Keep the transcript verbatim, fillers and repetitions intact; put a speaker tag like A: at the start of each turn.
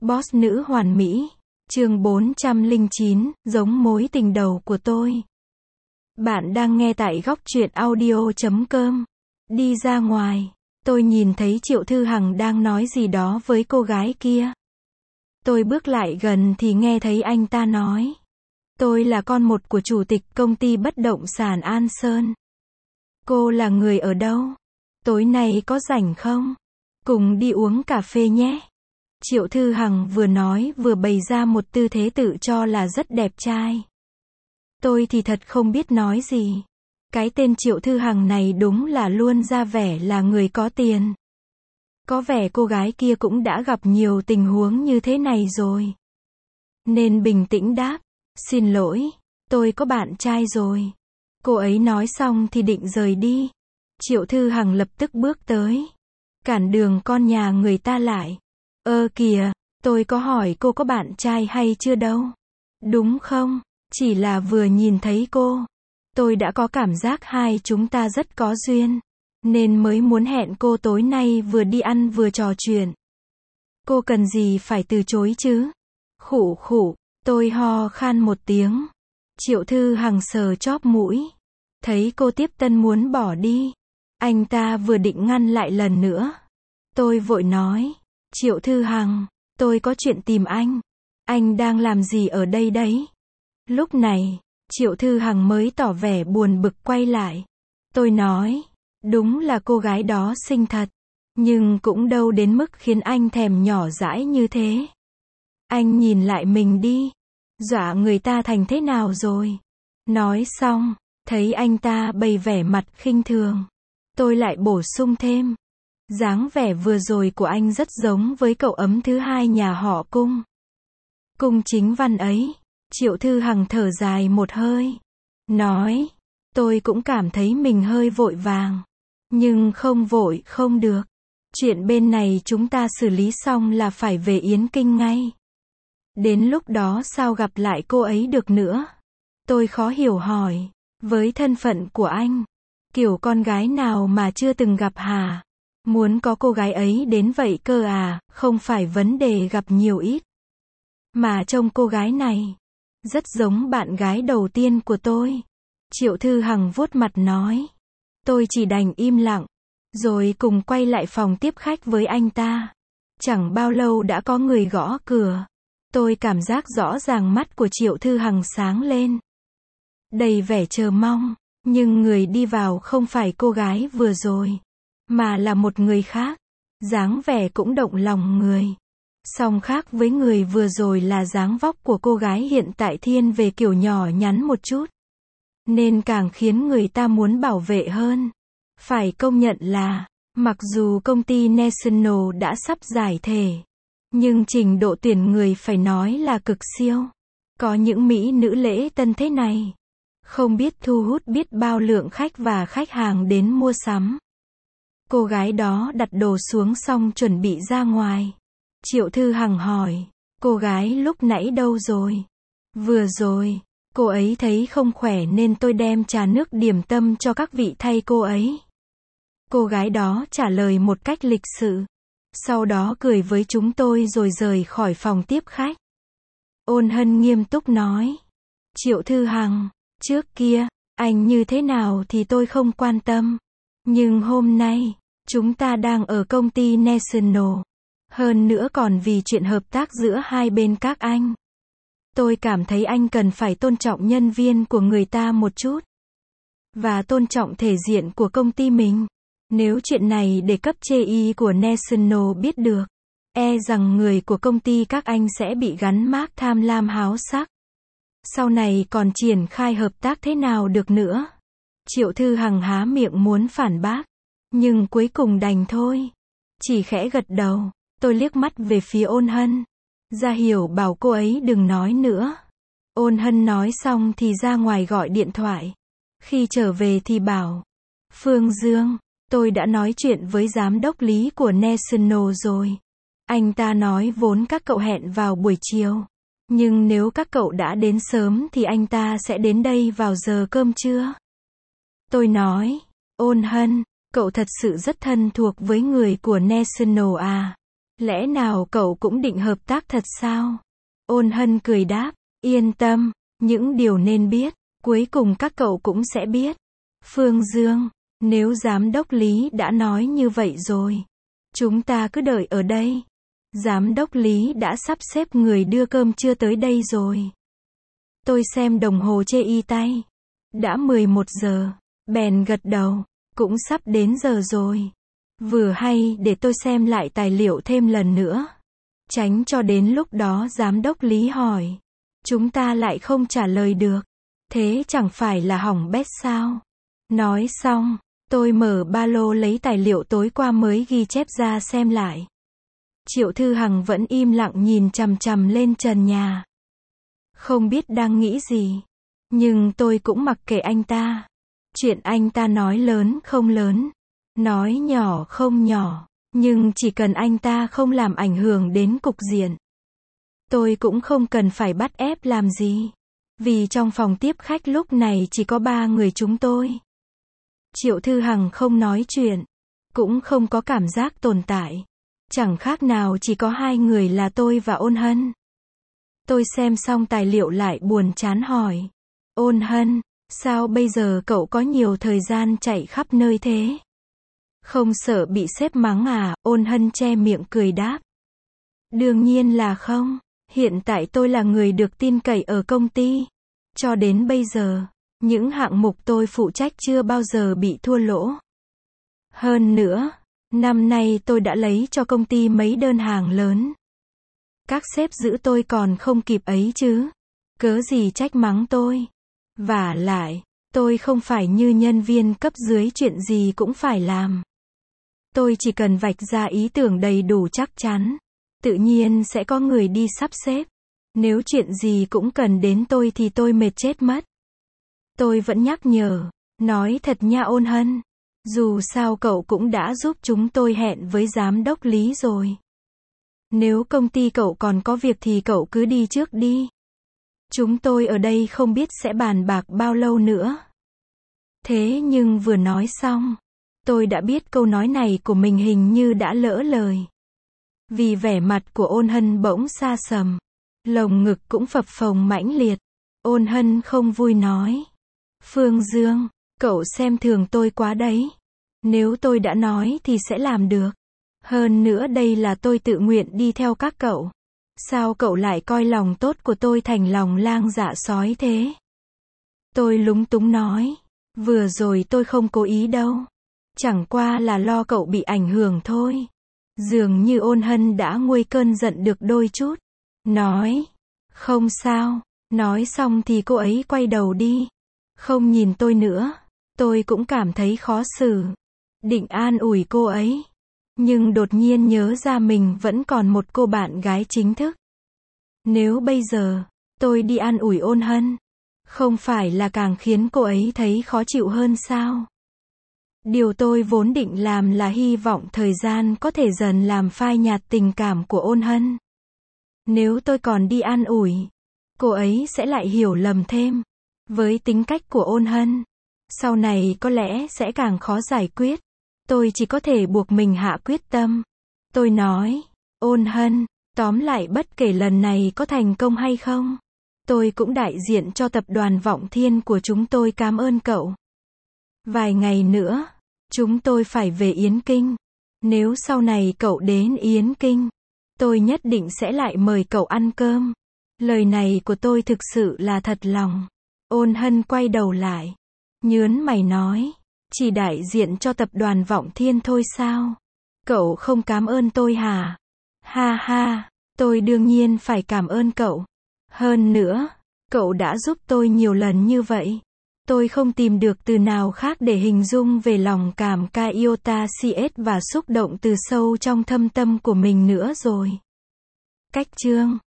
A: Boss nữ hoàn mỹ. Chương bốn trăm lẻ chín, giống mối tình đầu của tôi. Bạn đang nghe tại góc truyện audio chấm com. Đi ra ngoài, tôi nhìn thấy Triệu Thư Hằng đang nói gì đó với cô gái kia. Tôi bước lại gần thì nghe thấy anh ta nói: tôi là con một của chủ tịch công ty bất động sản An Sơn. Cô là người ở đâu? Tối nay có rảnh không? Cùng đi uống cà phê nhé. Triệu Thư Hằng vừa nói vừa bày ra một tư thế tự cho là rất đẹp trai. Tôi thì thật không biết nói gì. Cái tên Triệu Thư Hằng này đúng là luôn ra vẻ là người có tiền. Có vẻ cô gái kia cũng đã gặp nhiều tình huống như thế này rồi. Nên bình tĩnh đáp: xin lỗi, tôi có bạn trai rồi. Cô ấy nói xong thì định rời đi. Triệu Thư Hằng lập tức bước tới, cản đường con nhà người ta lại. Ơ kìa, tôi có hỏi cô có bạn trai hay chưa đâu. Đúng không? Chỉ là vừa nhìn thấy cô, tôi đã có cảm giác hai chúng ta rất có duyên. Nên mới muốn hẹn cô tối nay vừa đi ăn vừa trò chuyện. Cô cần gì phải từ chối chứ? Khụ khụ, tôi ho khan một tiếng. Triệu Thư Hằng sờ chóp mũi. Thấy cô tiếp tân muốn bỏ đi. Anh ta vừa định ngăn lại lần nữa. Tôi vội nói: Triệu Thư Hằng, tôi có chuyện tìm anh. Anh đang làm gì ở đây đấy? Lúc này, Triệu Thư Hằng mới tỏ vẻ buồn bực quay lại. Tôi nói: đúng là cô gái đó xinh thật. Nhưng cũng đâu đến mức khiến anh thèm nhỏ dãi như thế. Anh nhìn lại mình đi. Dọa người ta thành thế nào rồi? Nói xong, thấy anh ta bày vẻ mặt khinh thường. Tôi lại bổ sung thêm: dáng vẻ vừa rồi của anh rất giống với cậu ấm thứ hai nhà họ Cung. Cung Chính Văn ấy. Triệu Thư Hằng thở dài một hơi. Nói: tôi cũng cảm thấy mình hơi vội vàng. Nhưng không vội không được. Chuyện bên này chúng ta xử lý xong là phải về Yến Kinh ngay. Đến lúc đó sao gặp lại cô ấy được nữa? Tôi khó hiểu hỏi. Với thân phận của anh, kiểu con gái nào mà chưa từng gặp hả? Muốn có cô gái ấy đến vậy cơ à? Không phải vấn đề gặp nhiều ít. Mà trông cô gái này rất giống bạn gái đầu tiên của tôi. Triệu Thư Hằng vuốt mặt nói. Tôi chỉ đành im lặng. Rồi cùng quay lại phòng tiếp khách với anh ta. Chẳng bao lâu đã có người gõ cửa. Tôi cảm giác rõ ràng mắt của Triệu Thư Hằng sáng lên. Đầy vẻ chờ mong. Nhưng người đi vào không phải cô gái vừa rồi, mà là một người khác. Dáng vẻ cũng động lòng người. Song khác với người vừa rồi là dáng vóc của cô gái hiện tại thiên về kiểu nhỏ nhắn một chút. Nên càng khiến người ta muốn bảo vệ hơn. Phải công nhận là, mặc dù công ty National đã sắp giải thể, nhưng trình độ tuyển người phải nói là cực siêu. Có những mỹ nữ lễ tân thế này, không biết thu hút biết bao lượng khách và khách hàng đến mua sắm. Cô gái đó đặt đồ xuống xong chuẩn bị ra ngoài. Triệu Thư Hằng hỏi: cô gái lúc nãy đâu rồi? Vừa rồi, cô ấy thấy không khỏe nên tôi đem trà nước điểm tâm cho các vị thay cô ấy. Cô gái đó trả lời một cách lịch sự. Sau đó cười với chúng tôi rồi rời khỏi phòng tiếp khách. Ôn Hân nghiêm túc nói: Triệu Thư Hằng, trước kia, anh như thế nào thì tôi không quan tâm. Nhưng hôm nay, chúng ta đang ở công ty National. Hơn nữa còn vì chuyện hợp tác giữa hai bên các anh. Tôi cảm thấy anh cần phải tôn trọng nhân viên của người ta một chút. Và tôn trọng thể diện của công ty mình. Nếu chuyện này để cấp chê y của National biết được, e rằng người của công ty các anh sẽ bị gắn mác tham lam háo sắc. Sau này còn triển khai hợp tác thế nào được nữa? Triệu Thư Hằng há miệng muốn phản bác. Nhưng cuối cùng đành thôi. Chỉ khẽ gật đầu. Tôi liếc mắt về phía Ôn Hân. Ra hiểu bảo cô ấy đừng nói nữa. Ôn Hân nói xong thì ra ngoài gọi điện thoại. Khi trở về thì bảo: Phương Dương, tôi đã nói chuyện với giám đốc lý của National rồi. Anh ta nói vốn các cậu hẹn vào buổi chiều. Nhưng nếu các cậu đã đến sớm thì anh ta sẽ đến đây vào giờ cơm trưa. Tôi nói: Ôn Hân, cậu thật sự rất thân thuộc với người của National à? Lẽ nào cậu cũng định hợp tác thật sao? Ôn Hân cười đáp, yên tâm, những điều nên biết, cuối cùng các cậu cũng sẽ biết. Phương Dương, nếu giám đốc Lý đã nói như vậy rồi, chúng ta cứ đợi ở đây. Giám đốc Lý đã sắp xếp người đưa cơm trưa tới đây rồi. Tôi xem đồng hồ chê y tay. Đã mười một giờ, bèn gật đầu, cũng sắp đến giờ rồi. Vừa hay để tôi xem lại tài liệu thêm lần nữa. Tránh cho đến lúc đó giám đốc Lý hỏi. Chúng ta lại không trả lời được. Thế chẳng phải là hỏng bét sao? Nói xong, tôi mở ba lô lấy tài liệu tối qua mới ghi chép ra xem lại. Triệu Thư Hằng vẫn im lặng nhìn chằm chằm lên trần nhà. Không biết đang nghĩ gì. Nhưng tôi cũng mặc kệ anh ta. Chuyện anh ta nói lớn không lớn. Nói nhỏ không nhỏ. Nhưng chỉ cần anh ta không làm ảnh hưởng đến cục diện. Tôi cũng không cần phải bắt ép làm gì. Vì trong phòng tiếp khách lúc này chỉ có ba người chúng tôi. Triệu Thư Hằng không nói chuyện. Cũng không có cảm giác tồn tại. Chẳng khác nào chỉ có hai người là tôi và Ôn Hân. Tôi xem xong tài liệu lại buồn chán hỏi. Ôn Hân, sao bây giờ cậu có nhiều thời gian chạy khắp nơi thế? Không sợ bị sếp mắng à? Ôn Hân che miệng cười đáp. Đương nhiên là không. Hiện tại tôi là người được tin cậy ở công ty. Cho đến bây giờ, những hạng mục tôi phụ trách chưa bao giờ bị thua lỗ. Hơn nữa, năm nay tôi đã lấy cho công ty mấy đơn hàng lớn. Các sếp giữ tôi còn không kịp ấy chứ. Cớ gì trách mắng tôi. Vả lại, tôi không phải như nhân viên cấp dưới chuyện gì cũng phải làm. Tôi chỉ cần vạch ra ý tưởng đầy đủ chắc chắn. Tự nhiên sẽ có người đi sắp xếp. Nếu chuyện gì cũng cần đến tôi thì tôi mệt chết mất. Tôi vẫn nhắc nhở. Nói thật nha Ôn Hân. Dù sao cậu cũng đã giúp chúng tôi hẹn với giám đốc Lý rồi. Nếu công ty cậu còn có việc thì cậu cứ đi trước đi. Chúng tôi ở đây không biết sẽ bàn bạc bao lâu nữa. Thế nhưng vừa nói xong, tôi đã biết câu nói này của mình hình như đã lỡ lời. Vì vẻ mặt của Ôn Hân bỗng xa sầm. Lồng ngực cũng phập phồng mãnh liệt. Ôn Hân không vui nói. Phương Dương, cậu xem thường tôi quá đấy. Nếu tôi đã nói thì sẽ làm được. Hơn nữa đây là tôi tự nguyện đi theo các cậu. Sao cậu lại coi lòng tốt của tôi thành lòng lang dạ sói thế? Tôi lúng túng nói. Vừa rồi tôi không cố ý đâu. Chẳng qua là lo cậu bị ảnh hưởng thôi. Dường như Ôn Hân đã nguôi cơn giận được đôi chút. Nói. Không sao. Nói xong thì cô ấy quay đầu đi. Không nhìn tôi nữa. Tôi cũng cảm thấy khó xử. Định an ủi cô ấy. Nhưng đột nhiên nhớ ra mình vẫn còn một cô bạn gái chính thức. Nếu bây giờ, tôi đi an ủi Ôn Hân, không phải là càng khiến cô ấy thấy khó chịu hơn sao? Điều tôi vốn định làm là hy vọng thời gian có thể dần làm phai nhạt tình cảm của Ôn Hân. Nếu tôi còn đi an ủi, cô ấy sẽ lại hiểu lầm thêm. Với tính cách của Ôn Hân, sau này có lẽ sẽ càng khó giải quyết. Tôi chỉ có thể buộc mình hạ quyết tâm. Tôi nói, Ôn Hân, tóm lại bất kể lần này có thành công hay không, tôi cũng đại diện cho tập đoàn Vọng Thiên của chúng tôi cảm ơn cậu. Vài ngày nữa, chúng tôi phải về Yến Kinh. Nếu sau này cậu đến Yến Kinh, tôi nhất định sẽ lại mời cậu ăn cơm. Lời này của tôi thực sự là thật lòng. Ôn Hân quay đầu lại, nhớn mày nói, chỉ đại diện cho tập đoàn Vọng Thiên thôi sao? Cậu không cảm ơn tôi hả? Ha ha, tôi đương nhiên phải cảm ơn cậu. Hơn nữa, cậu đã giúp tôi nhiều lần như vậy. Tôi không tìm được từ nào khác để hình dung về lòng cảm ca iota cs và xúc động từ sâu trong thâm tâm của mình nữa rồi. Cách chương